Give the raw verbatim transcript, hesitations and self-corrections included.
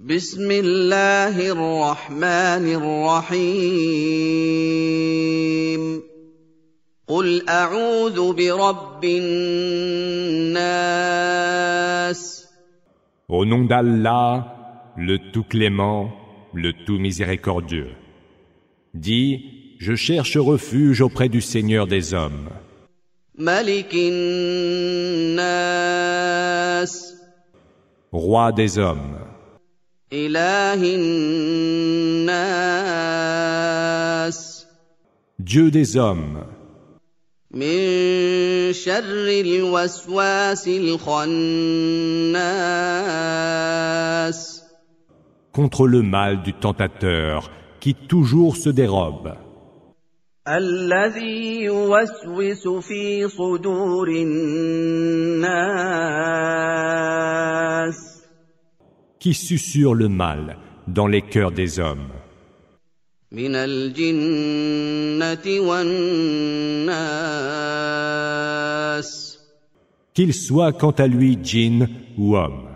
بسم الله الرحمن الرحيم قل أعوذ برب الناس Au nom d'Allah, le tout clément, le tout miséricordieux. Dis, je cherche refuge auprès du Seigneur des hommes. ملك الناس Roi des hommes, إله الناس Dieu des hommes, من شر الوسواس الخناس contre le mal du tentateur qui toujours se dérobe, الذي يوسوس في صدور الناس qui susurre le mal dans les cœurs des hommes, من الجنة والناس qu'il soit quant à lui djinn ou homme.